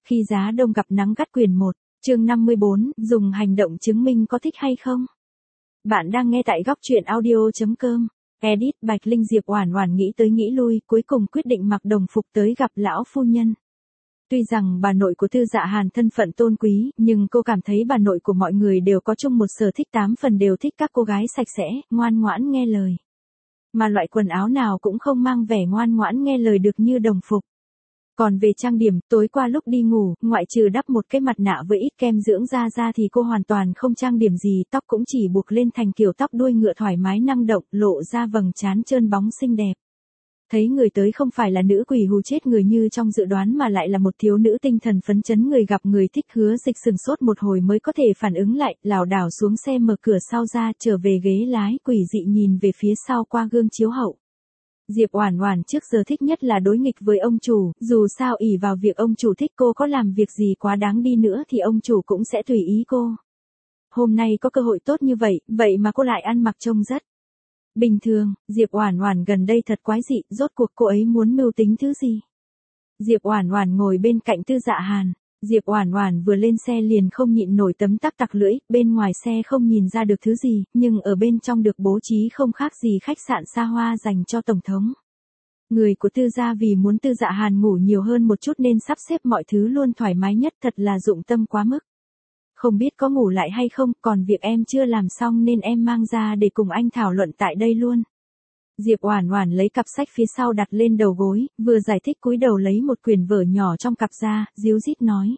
Khi giá đông gặp nắng gắt quyển 1, chương 54, dùng hành động chứng minh có thích hay không. Bạn đang nghe tại góc truyện audio.com. Edit Bạch Linh. Diệp Oản Oản nghĩ tới nghĩ lui, cuối cùng quyết định mặc đồng phục tới gặp lão phu nhân. Tuy rằng bà nội của Tư Dạ Hàn thân phận tôn quý, nhưng cô cảm thấy bà nội của mọi người đều có chung một sở thích, 8 phần đều thích các cô gái sạch sẽ, ngoan ngoãn nghe lời. Mà loại quần áo nào cũng không mang vẻ ngoan ngoãn nghe lời được như đồng phục. Còn về trang điểm, tối qua lúc đi ngủ, ngoại trừ đắp một cái mặt nạ với ít kem dưỡng da ra thì cô hoàn toàn không trang điểm gì, tóc cũng chỉ buộc lên thành kiểu tóc đuôi ngựa thoải mái năng động, lộ ra vầng trán trơn bóng xinh đẹp. Thấy người tới không phải là nữ quỷ hù chết người như trong dự đoán mà lại là một thiếu nữ tinh thần phấn chấn, người gặp người thích. Hứa Dịch sừng sốt một hồi mới có thể phản ứng lại, lảo đảo xuống xe mở cửa sau ra, trở về ghế lái, quỷ dị nhìn về phía sau qua gương chiếu hậu. Diệp Oản Oản trước giờ thích nhất là đối nghịch với ông chủ, dù sao ỷ vào việc ông chủ thích cô, có làm việc gì quá đáng đi nữa thì ông chủ cũng sẽ tùy ý cô. Hôm nay có cơ hội tốt như vậy, vậy mà cô lại ăn mặc trông rất bình thường. Diệp Oản Oản gần đây thật quái dị, rốt cuộc cô ấy muốn mưu tính thứ gì? Diệp Oản Oản ngồi bên cạnh Tư Dạ Hàn. Diệp Oản Oản vừa lên xe liền không nhịn nổi tấm tắc tặc lưỡi, bên ngoài xe không nhìn ra được thứ gì, nhưng ở bên trong được bố trí không khác gì khách sạn xa hoa dành cho tổng thống. Người của Tư gia vì muốn Tư Dạ Hàn ngủ nhiều hơn một chút nên sắp xếp mọi thứ luôn thoải mái nhất, thật là dụng tâm quá mức. Không biết có ngủ lại hay không, còn việc em chưa làm xong nên em mang ra để cùng anh thảo luận tại đây luôn. Diệp Oản Oản lấy cặp sách phía sau đặt lên đầu gối, vừa giải thích cúi đầu lấy một quyển vở nhỏ trong cặp ra, díu dít nói.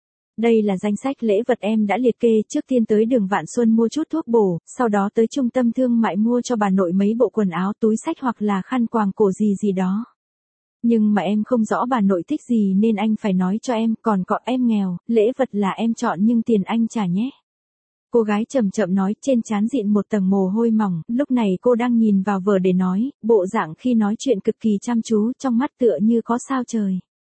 Đây là danh sách lễ vật em đã liệt kê, trước tiên tới đường Vạn Xuân mua chút thuốc bổ, sau đó tới trung tâm thương mại mua cho bà nội mấy bộ quần áo, túi xách hoặc là khăn quàng cổ gì gì đó. Nhưng mà em không rõ bà nội thích gì nên anh phải nói cho em, còn có em nghèo, lễ vật là em chọn nhưng tiền anh trả nhé. Cô gái chậm chậm nói, trên trán dịn một tầng mồ hôi mỏng, lúc này cô đang nhìn vào vở để nói, bộ dạng khi nói chuyện cực kỳ chăm chú, trong mắt tựa như có sao trời.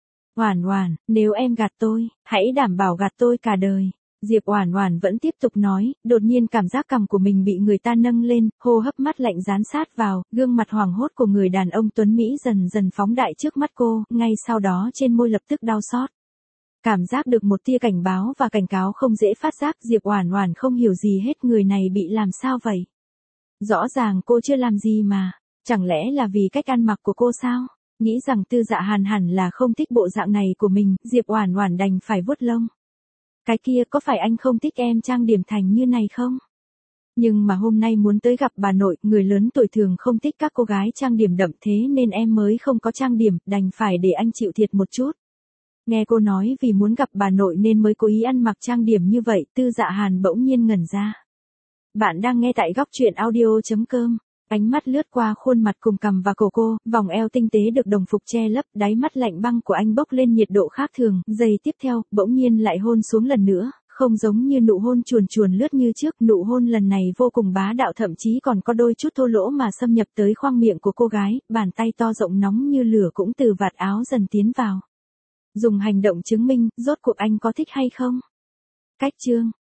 Oản Oản, nếu em gạt tôi, hãy đảm bảo gạt tôi cả đời. Diệp Oản Oản vẫn tiếp tục nói, đột nhiên cảm giác cằm của mình bị người ta nâng lên, hô hấp mát lạnh dán sát vào, gương mặt hoảng hốt của người đàn ông tuấn Mỹ dần dần phóng đại trước mắt cô, ngay sau đó trên môi lập tức đau xót. Cảm giác được một tia cảnh báo và cảnh cáo không dễ phát giác, Diệp Oản Oản không hiểu gì hết, người này bị làm sao vậy? Rõ ràng cô chưa làm gì mà, chẳng lẽ là vì cách ăn mặc của cô sao? Nghĩ rằng Tư Dạ Hàn hẳn là không thích bộ dạng này của mình, Diệp Oản Oản đành phải vuốt lông. Cái kia, có phải anh không thích em trang điểm thành như này không? Nhưng mà hôm nay muốn tới gặp bà nội, người lớn tuổi thường không thích các cô gái trang điểm đậm, thế nên em mới không có trang điểm, đành phải để anh chịu thiệt một chút. Nghe cô nói vì muốn gặp bà nội nên mới cố ý ăn mặc trang điểm như vậy, Tư Dạ Hàn bỗng nhiên ngẩn ra. Bạn đang nghe tại góc truyện audio.com. Ánh mắt lướt qua khuôn mặt cùng cằm và cổ cô, vòng eo tinh tế được đồng phục che lấp, đáy mắt lạnh băng của anh bốc lên nhiệt độ khác thường, giây tiếp theo, bỗng nhiên lại hôn xuống lần nữa, không giống như nụ hôn chuồn chuồn lướt như trước, nụ hôn lần này vô cùng bá đạo, thậm chí còn có đôi chút thô lỗ mà xâm nhập tới khoang miệng của cô gái, bàn tay to rộng nóng như lửa cũng từ vạt áo dần tiến vào. Dùng hành động chứng minh, rốt cuộc anh có thích hay không? Cách chương